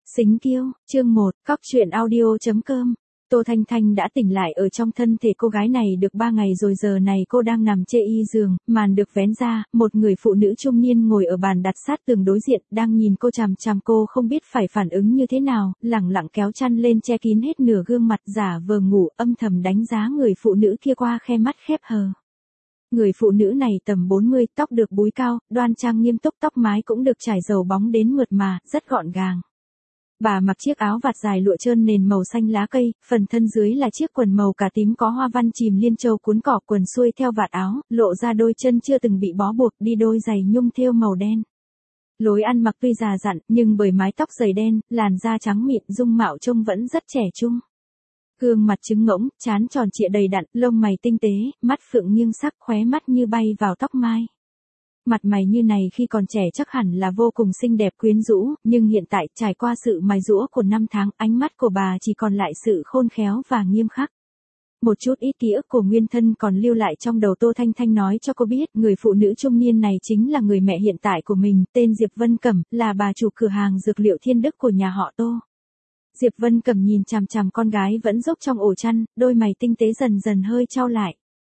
Xính Kiêu, chương 1, Cóc truyện audio.com. Tô Thanh Thanh đã tỉnh lại ở trong thân thể cô gái này được 3 ngày rồi, giờ này cô đang nằm chê y giường, màn được vén ra, một người phụ nữ trung niên ngồi ở bàn đặt sát tường đối diện, đang nhìn cô chằm chằm. Cô không biết phải phản ứng như thế nào, lẳng lặng kéo chăn lên che kín hết nửa gương mặt, giả vờ ngủ, âm thầm đánh giá người phụ nữ kia qua khe mắt khép hờ. Người phụ nữ này tầm 40, tóc được búi cao, đoan trang nghiêm túc, tóc mái cũng được trải dầu bóng đến mượt mà, rất gọn gàng. Bà mặc chiếc áo vạt dài lụa trơn nền màu xanh lá cây, phần thân dưới là chiếc quần màu cà tím có hoa văn chìm liên châu cuốn cỏ, quần xuôi theo vạt áo, lộ ra đôi chân chưa từng bị bó buộc, đi đôi giày nhung thêu màu đen. Lối ăn mặc tuy già dặn, nhưng bởi mái tóc dày đen, làn da trắng mịn, dung mạo trông vẫn rất trẻ trung. Gương mặt trứng ngỗng, trán tròn trịa đầy đặn, lông mày tinh tế, mắt phượng nghiêng sắc, khóe mắt như bay vào tóc mai. Mặt mày như này khi còn trẻ chắc hẳn là vô cùng xinh đẹp quyến rũ, nhưng hiện tại trải qua sự mài giũa của 5 tháng, ánh mắt của bà chỉ còn lại sự khôn khéo và nghiêm khắc. Một chút ít ký ức của nguyên thân còn lưu lại trong đầu Tô Thanh Thanh nói cho cô biết, người phụ nữ trung niên này chính là người mẹ hiện tại của mình, tên Diệp Vân Cẩm, là bà chủ cửa hàng dược liệu Thiên Đức của nhà họ Tô. Diệp Vân Cẩm nhìn chằm chằm con gái vẫn dốc trong ổ chăn, đôi mày tinh tế dần dần hơi chau lại.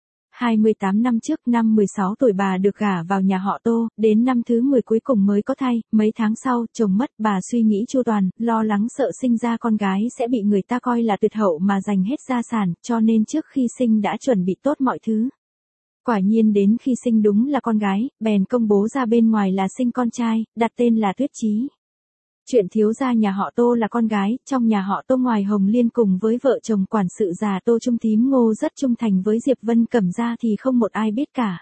28 năm trước, năm 16 tuổi bà được gả vào nhà họ Tô, đến năm thứ 10 cuối cùng mới có thai, mấy tháng sau, chồng mất, bà suy nghĩ chu toàn, lo lắng sợ sinh ra con gái sẽ bị người ta coi là tuyệt hậu mà dành hết gia sản, cho nên trước khi sinh đã chuẩn bị tốt mọi thứ. Quả nhiên đến khi sinh đúng là con gái, bèn công bố ra bên ngoài là sinh con trai, đặt tên là Tuyết Chí. Chuyện thiếu gia nhà họ Tô là con gái, trong nhà họ Tô ngoài Hồng Liên cùng với vợ chồng quản sự già Tô Trung Thím Ngô rất trung thành với Diệp Vân Cẩm ra thì không một ai biết cả.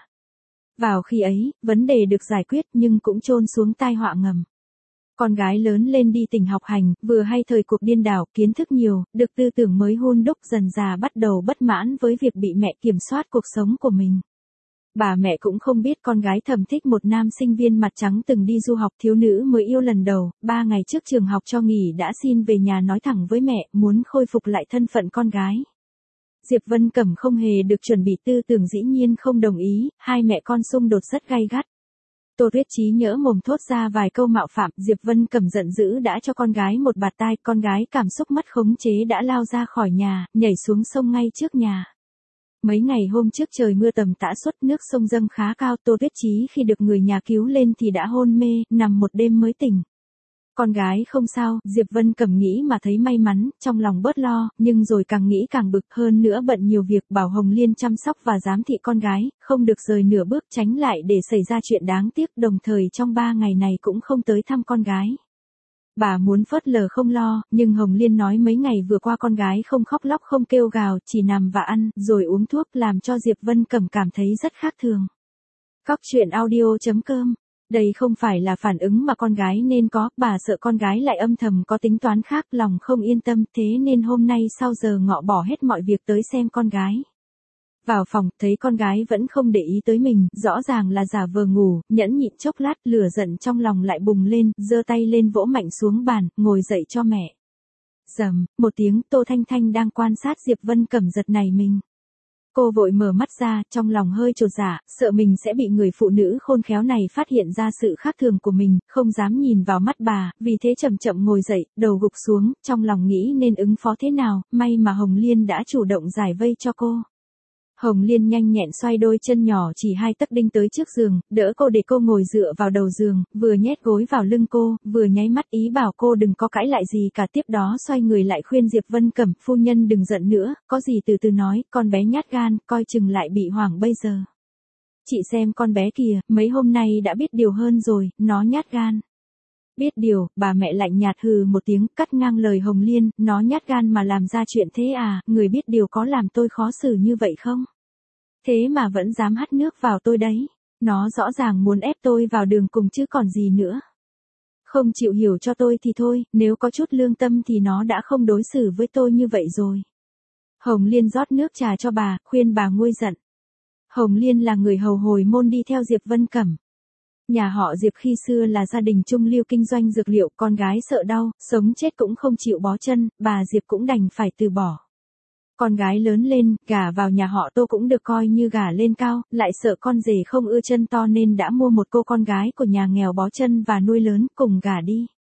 Vào khi ấy, vấn đề được giải quyết nhưng cũng chôn xuống tai họa ngầm. Con gái lớn lên đi tỉnh học hành, vừa hay thời cuộc điên đảo, kiến thức nhiều, được tư tưởng mới hun đúc, dần già bắt đầu bất mãn với việc bị mẹ kiểm soát cuộc sống của mình. Bà mẹ cũng không biết con gái thầm thích một nam sinh viên mặt trắng từng đi du học, thiếu nữ mới yêu lần đầu, 3 ngày trước trường học cho nghỉ đã xin về nhà nói thẳng với mẹ, muốn khôi phục lại thân phận con gái. Diệp Vân Cẩm không hề được chuẩn bị, tư tưởng dĩ nhiên không đồng ý, hai mẹ con xung đột rất gay gắt. Tô Tuyết Chí nhỡ mồm thốt ra vài câu mạo phạm, Diệp Vân Cẩm giận dữ đã cho con gái một bạt tai, con gái cảm xúc mất khống chế đã lao ra khỏi nhà, nhảy xuống sông ngay trước nhà. Mấy ngày hôm trước trời mưa tầm tã suốt, nước sông dâng khá cao, Tô Tuyết Chí khi được người nhà cứu lên thì đã hôn mê, nằm một đêm mới tỉnh. Con gái không sao, Diệp Vân Cẩm nghĩ mà thấy may mắn, trong lòng bớt lo, nhưng rồi càng nghĩ càng bực, hơn nữa bận nhiều việc, bảo Hồng Liên chăm sóc và giám thị con gái, không được rời nửa bước, tránh lại để xảy ra chuyện đáng tiếc, đồng thời trong 3 ngày này cũng không tới thăm con gái. Bà muốn phớt lờ không lo, nhưng Hồng Liên nói mấy ngày vừa qua con gái không khóc lóc không kêu gào, chỉ nằm và ăn, rồi uống thuốc, làm cho Diệp Vân Cẩm cảm thấy rất khác thường. Cóc truyện audio.com. Đây không phải là phản ứng mà con gái nên có, bà sợ con gái lại âm thầm có tính toán khác, lòng không yên tâm, thế nên hôm nay sau giờ ngọ bỏ hết mọi việc tới xem con gái. Vào phòng, thấy con gái vẫn không để ý tới mình, rõ ràng là giả vờ ngủ, nhẫn nhịn chốc lát, lửa giận trong lòng lại bùng lên, giơ tay lên vỗ mạnh xuống bàn, ngồi dậy cho mẹ. Rầm, một tiếng, Tô Thanh Thanh đang quan sát Diệp Vân Cẩm giật nảy mình. Cô vội mở mắt ra, trong lòng hơi chột dạ, sợ mình sẽ bị người phụ nữ khôn khéo này phát hiện ra sự khác thường của mình, không dám nhìn vào mắt bà, vì thế chậm chậm ngồi dậy, đầu gục xuống, trong lòng nghĩ nên ứng phó thế nào, may mà Hồng Liên đã chủ động giải vây cho cô. Hồng Liên nhanh nhẹn xoay đôi chân nhỏ chỉ 2 tấc đinh tới trước giường, đỡ cô để cô ngồi dựa vào đầu giường, vừa nhét gối vào lưng cô, vừa nháy mắt ý bảo cô đừng có cãi lại gì cả, tiếp đó xoay người lại khuyên Diệp Vân Cẩm, phu nhân đừng giận nữa, có gì từ từ nói, con bé nhát gan, coi chừng lại bị hoảng bây giờ. Chị xem con bé kìa, mấy hôm nay đã biết điều hơn rồi, nó nhát gan. Biết điều, bà mẹ lạnh nhạt hừ một tiếng, cắt ngang lời Hồng Liên, nó nhát gan mà làm ra chuyện thế à, người biết điều có làm tôi khó xử như vậy không? Thế mà vẫn dám hắt nước vào tôi đấy, nó rõ ràng muốn ép tôi vào đường cùng chứ còn gì nữa. Không chịu hiểu cho tôi thì thôi, nếu có chút lương tâm thì nó đã không đối xử với tôi như vậy rồi. Hồng Liên rót nước trà cho bà, khuyên bà nguôi giận. Hồng Liên là người hầu hồi môn đi theo Diệp Vân Cẩm. Nhà họ Diệp khi xưa là gia đình trung lưu kinh doanh dược liệu, con gái sợ đau, sống chết cũng không chịu bó chân, bà Diệp cũng đành phải từ bỏ. Con gái lớn lên, gả vào nhà họ Tô cũng được coi như gả lên cao, lại sợ con rể không ưa chân to nên đã mua một cô con gái của nhà nghèo bó chân và nuôi lớn, cùng gả đi.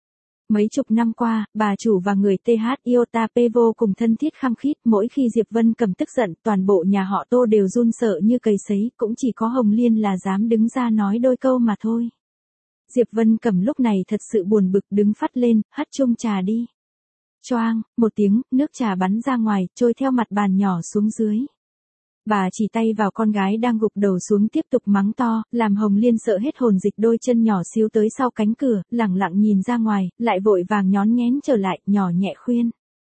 Mấy chục năm qua, bà chủ và người TH Iota P vô cùng thân thiết khăng khít, mỗi khi Diệp Vân Cẩm tức giận, toàn bộ nhà họ Tô đều run sợ như cầy sấy, cũng chỉ có Hồng Liên là dám đứng ra nói đôi câu mà thôi. Diệp Vân Cẩm lúc này thật sự buồn bực, đứng phắt lên, hất chung trà đi. Choang, một tiếng, nước trà bắn ra ngoài, trôi theo mặt bàn nhỏ xuống dưới. Bà chỉ tay vào con gái đang gục đầu xuống tiếp tục mắng to, làm Hồng Liên sợ hết hồn, dịch đôi chân nhỏ xíu tới sau cánh cửa, lẳng lặng nhìn ra ngoài, lại vội vàng nhón nhén trở lại, nhỏ nhẹ khuyên.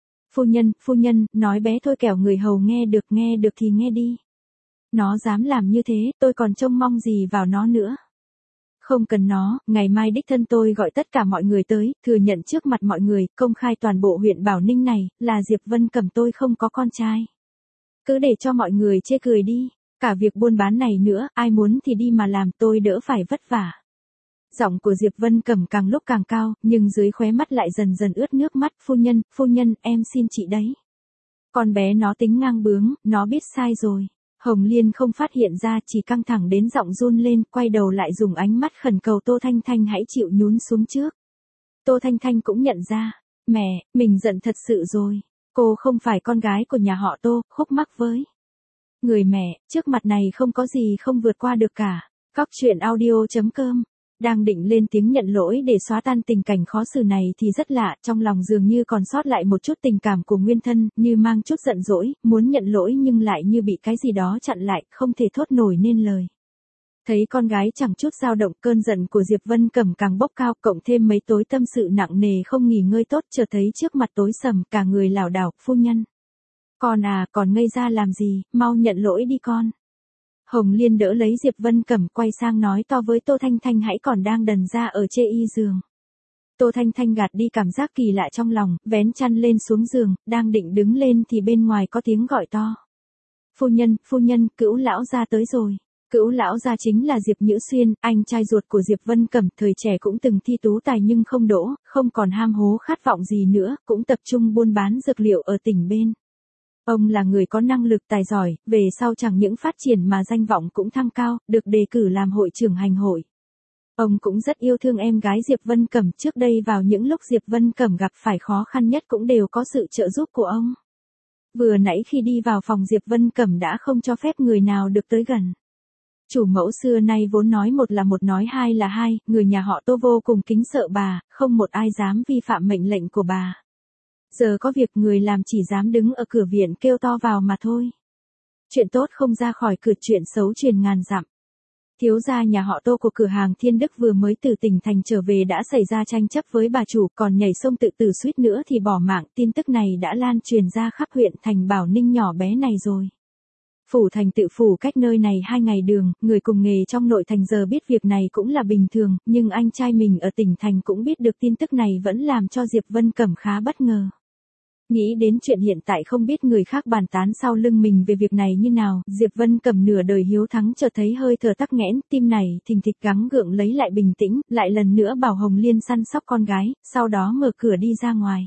Phu nhân, nói bé thôi kẻo người hầu nghe được thì nghe đi. Nó dám làm như thế, tôi còn trông mong gì vào nó nữa. Không cần nó, ngày mai đích thân tôi gọi tất cả mọi người tới, thừa nhận trước mặt mọi người, công khai toàn bộ huyện Bảo Ninh này, là Diệp Vân Cẩm tôi không có con trai. Cứ để cho mọi người chê cười đi, cả việc buôn bán này nữa, ai muốn thì đi mà làm, tôi đỡ phải vất vả. Giọng của Diệp Vân Cẩm càng lúc càng cao, nhưng dưới khóe mắt lại dần dần ướt nước mắt. Phu nhân, em xin chị đấy. Con bé nó tính ngang bướng, nó biết sai rồi. Hồng Liên không phát hiện ra, chỉ căng thẳng đến giọng run lên, quay đầu lại dùng ánh mắt khẩn cầu Tô Thanh Thanh hãy chịu nhún xuống trước. Tô Thanh Thanh cũng nhận ra, mẹ, mình giận thật sự rồi. Cô không phải con gái của nhà họ Tô, khúc mắc với người mẹ, trước mặt này không có gì không vượt qua được cả. Cóc truyện audio.com. Đang định lên tiếng nhận lỗi để xóa tan tình cảnh khó xử này thì rất lạ, trong lòng dường như còn sót lại một chút tình cảm của nguyên thân, như mang chút giận dỗi, muốn nhận lỗi nhưng lại như bị cái gì đó chặn lại, không thể thốt nổi nên lời. Thấy con gái chẳng chút dao động, cơn giận của Diệp Vân Cẩm càng bốc cao, cộng thêm mấy tối tâm sự nặng nề không nghỉ ngơi tốt, chợt thấy trước mặt tối sầm, cả người lảo đảo. Phu nhân, con à, còn ngây ra làm gì, mau nhận lỗi đi con. Hồng Liên đỡ lấy Diệp Vân Cẩm, quay sang nói to với Tô Thanh Thanh hãy còn đang đần ra ở chê y giường. Tô Thanh Thanh gạt đi cảm giác kỳ lạ trong lòng, vén chăn lên xuống giường, đang định đứng lên thì bên ngoài có tiếng gọi to. Phu nhân, Cữu lão gia tới rồi. Cữu lão gia chính là Diệp Nhữ Xuyên, anh trai ruột của Diệp Vân Cẩm, thời trẻ cũng từng thi tú tài nhưng không đỗ, không còn ham hố khát vọng gì nữa, cũng tập trung buôn bán dược liệu ở tỉnh bên. Ông là người có năng lực tài giỏi, về sau chẳng những phát triển mà danh vọng cũng thăng cao, được đề cử làm hội trưởng hành hội. Ông cũng rất yêu thương em gái Diệp Vân Cẩm, trước đây vào những lúc Diệp Vân Cẩm gặp phải khó khăn nhất cũng đều có sự trợ giúp của ông. Vừa nãy khi đi vào phòng Diệp Vân Cẩm đã không cho phép người nào được tới gần. Chủ mẫu xưa nay vốn nói một là một nói hai là hai, người nhà họ Tô vô cùng kính sợ bà, không một ai dám vi phạm mệnh lệnh của bà. Giờ có việc người làm chỉ dám đứng ở cửa viện kêu to vào mà thôi. Chuyện tốt không ra khỏi cửa, chuyện xấu truyền ngàn dặm. Thiếu gia nhà họ Tô của cửa hàng Thiên Đức vừa mới từ tỉnh thành trở về đã xảy ra tranh chấp với bà chủ, còn nhảy sông tự tử suýt nữa thì bỏ mạng. Tin tức này đã lan truyền ra khắp huyện thành Bảo Ninh nhỏ bé này rồi. Phủ thành tự phủ cách nơi này 2 ngày đường, người cùng nghề trong nội thành giờ biết việc này cũng là bình thường, nhưng anh trai mình ở tỉnh thành cũng biết được tin tức này vẫn làm cho Diệp Vân Cẩm khá bất ngờ. Nghĩ đến chuyện hiện tại không biết người khác bàn tán sau lưng mình về việc này như nào, Diệp Vân Cẩm nửa đời hiếu thắng chợt thấy hơi thở tắc nghẽn, tim này thình thịch gắng gượng lấy lại bình tĩnh, lại lần nữa bảo Hồng Liên săn sóc con gái, sau đó mở cửa đi ra ngoài.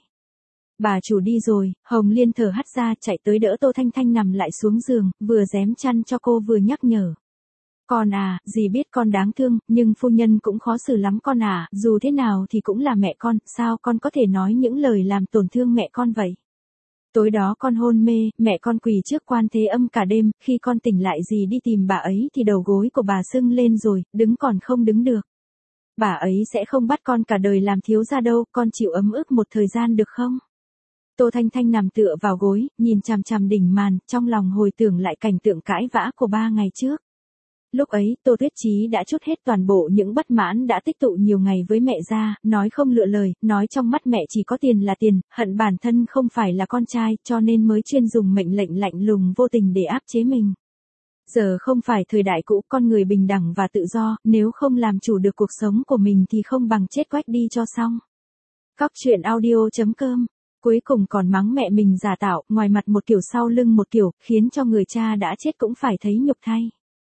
Bà chủ đi rồi, Hồng Liên thở hắt ra chạy tới đỡ Tô Thanh Thanh nằm lại xuống giường, vừa rém chăn cho cô vừa nhắc nhở. Con à, dì biết con đáng thương, nhưng phu nhân cũng khó xử lắm con à, dù thế nào thì cũng là mẹ con, sao con có thể nói những lời làm tổn thương mẹ con vậy? Tối đó con hôn mê, mẹ con quỳ trước Quan Thế Âm cả đêm, khi con tỉnh lại dì đi tìm bà ấy thì đầu gối của bà sưng lên rồi, đứng còn không đứng được. Bà ấy sẽ không bắt con cả đời làm thiếu gia đâu, con chịu ấm ức một thời gian được không? Tô Thanh Thanh nằm tựa vào gối, nhìn chằm chằm đỉnh màn, trong lòng hồi tưởng lại cảnh tượng cãi vã của 3 ngày trước. Lúc ấy, Tô Tuyết Chí đã trút hết toàn bộ những bất mãn đã tích tụ nhiều ngày với mẹ ra, nói không lựa lời, nói trong mắt mẹ chỉ có tiền là tiền, hận bản thân không phải là con trai, cho nên mới chuyên dùng mệnh lệnh lạnh lùng vô tình để áp chế mình. Giờ không phải thời đại cũ, con người bình đẳng và tự do, nếu không làm chủ được cuộc sống của mình thì không bằng chết quách đi cho xong. Cóc truyện audio.com. Cuối cùng còn mắng mẹ mình giả tạo, ngoài mặt một kiểu sau lưng một kiểu, khiến cho người cha đã chết cũng phải thấy nhục thay.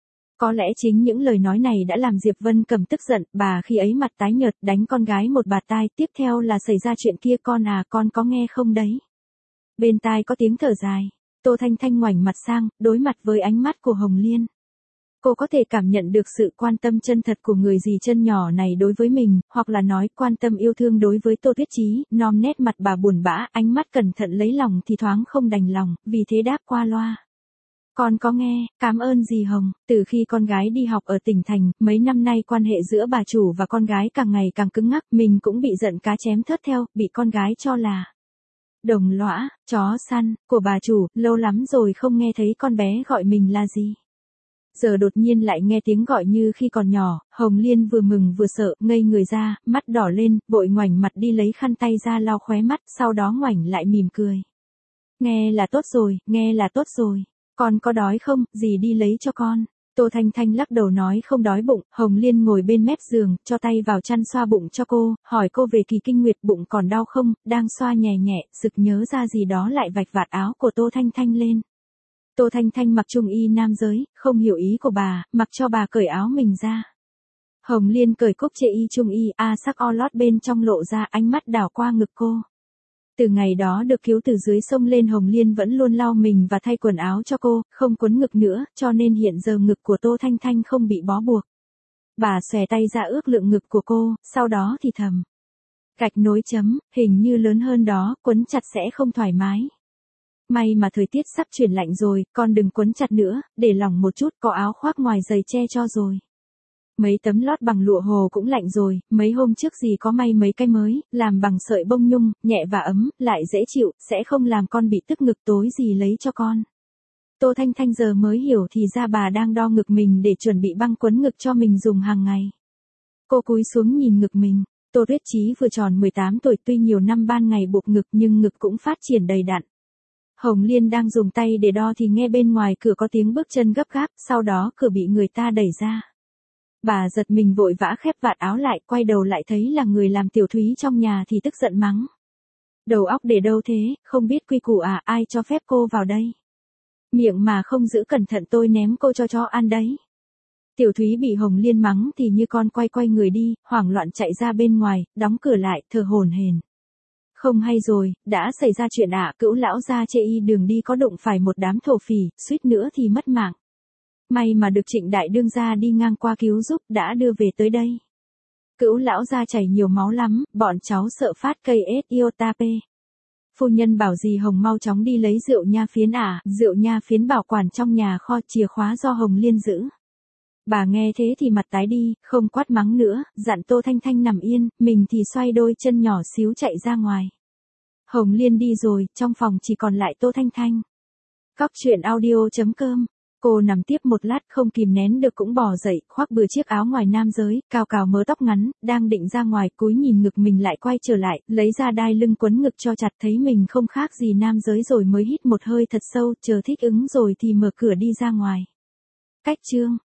Có lẽ chính những lời nói này đã làm Diệp Vân Cẩm tức giận, bà khi ấy mặt tái nhợt đánh con gái một bạt tai, tiếp theo là xảy ra chuyện kia. Con à, con có nghe không đấy? Bên tai có tiếng thở dài, Tô Thanh Thanh ngoảnh mặt sang, đối mặt với ánh mắt của Hồng Liên. Cô có thể cảm nhận được sự quan tâm chân thật của người dì chân nhỏ này đối với mình, hoặc là nói quan tâm yêu thương đối với Tô Tuyết Chí, non nét mặt bà buồn bã, ánh mắt cẩn thận lấy lòng thì thoáng không đành lòng, vì thế đáp qua loa. Con có nghe, cảm ơn dì Hồng, từ khi con gái đi học ở tỉnh thành, mấy năm nay quan hệ giữa bà chủ và con gái càng ngày càng cứng ngắc, mình cũng bị giận cá chém thớt theo, bị con gái cho là đồng lõa, chó săn, của bà chủ, lâu lắm rồi không nghe thấy con bé gọi mình là gì. Giờ đột nhiên lại nghe tiếng gọi như khi còn nhỏ, Hồng Liên vừa mừng vừa sợ, ngây người ra, mắt đỏ lên, vội ngoảnh mặt đi lấy khăn tay ra lau khóe mắt, sau đó ngoảnh lại mỉm cười. Nghe là tốt rồi, nghe là tốt rồi. Con có đói không, dì đi lấy cho con. Tô Thanh Thanh lắc đầu nói không đói bụng, Hồng Liên ngồi bên mép giường, cho tay vào chăn xoa bụng cho cô, hỏi cô về kỳ kinh nguyệt bụng còn đau không, đang xoa nhẹ nhẹ, sực nhớ ra gì đó lại vạch vạt áo của Tô Thanh Thanh lên. Tô Thanh Thanh mặc trung y nam giới, không hiểu ý của bà, mặc cho bà cởi áo mình ra. Hồng Liên cởi cúc chê y trung y, sắc o lót bên trong lộ ra, ánh mắt đảo qua ngực cô. Từ ngày đó được cứu từ dưới sông lên, Hồng Liên vẫn luôn lau mình và thay quần áo cho cô, không quấn ngực nữa, cho nên hiện giờ ngực của Tô Thanh Thanh không bị bó buộc. Bà xòe tay ra ước lượng ngực của cô, sau đó thì thầm. Gạch nối chấm, hình như lớn hơn đó, quấn chặt sẽ không thoải mái. May mà thời tiết sắp chuyển lạnh rồi, con đừng quấn chặt nữa, để lỏng một chút, có áo khoác ngoài giày che cho rồi. Mấy tấm lót bằng lụa hồ cũng lạnh rồi, mấy hôm trước dì có may mấy cái mới, làm bằng sợi bông nhung, nhẹ và ấm, lại dễ chịu, sẽ không làm con bị tức ngực, tối dì lấy cho con. Tô Thanh Thanh giờ mới hiểu thì ra bà đang đo ngực mình để chuẩn bị băng quấn ngực cho mình dùng hàng ngày. Cô cúi xuống nhìn ngực mình, Tô Tuyết Chí vừa tròn 18 tuổi, tuy nhiều năm ban ngày buộc ngực nhưng ngực cũng phát triển đầy đặn. Hồng Liên đang dùng tay để đo thì nghe bên ngoài cửa có tiếng bước chân gấp gáp, sau đó cửa bị người ta đẩy ra. Bà giật mình vội vã khép vạt áo lại, quay đầu lại thấy là người làm tiểu thúy trong nhà thì tức giận mắng. Đầu óc để đâu thế, không biết quy củ à, ai cho phép cô vào đây? Miệng mà không giữ cẩn thận tôi ném cô cho chó ăn đấy. Tiểu thúy bị Hồng Liên mắng thì như con quay người đi, hoảng loạn chạy ra bên ngoài, đóng cửa lại, thở hổn hển. Không hay rồi, đã xảy ra chuyện ạ, Cữu lão gia chê y đường đi có đụng phải một đám thổ phỉ, suýt nữa thì mất mạng. May mà được Trịnh đại đương gia đi ngang qua cứu giúp, đã đưa về tới đây. Cữu lão gia chảy nhiều máu lắm, bọn cháu sợ phát cây iota-P. Phu nhân bảo dì Hồng mau chóng đi lấy rượu nha phiến rượu nha phiến bảo quản trong nhà kho, chìa khóa do Hồng Liên giữ. Bà nghe thế thì mặt tái đi, không quát mắng nữa, dặn Tô Thanh Thanh nằm yên, mình thì xoay đôi chân nhỏ xíu chạy ra ngoài. Hồng Liên đi rồi, trong phòng chỉ còn lại Tô Thanh Thanh. Cóc truyện audio.com. Cô nằm tiếp một lát không kìm nén được cũng bò dậy, khoác bừa chiếc áo ngoài nam giới, cào cào mớ tóc ngắn, đang định ra ngoài, cúi nhìn ngực mình lại quay trở lại, lấy ra đai lưng quấn ngực cho chặt, thấy mình không khác gì nam giới rồi mới hít một hơi thật sâu, chờ thích ứng rồi thì mở cửa đi ra ngoài. Cách chương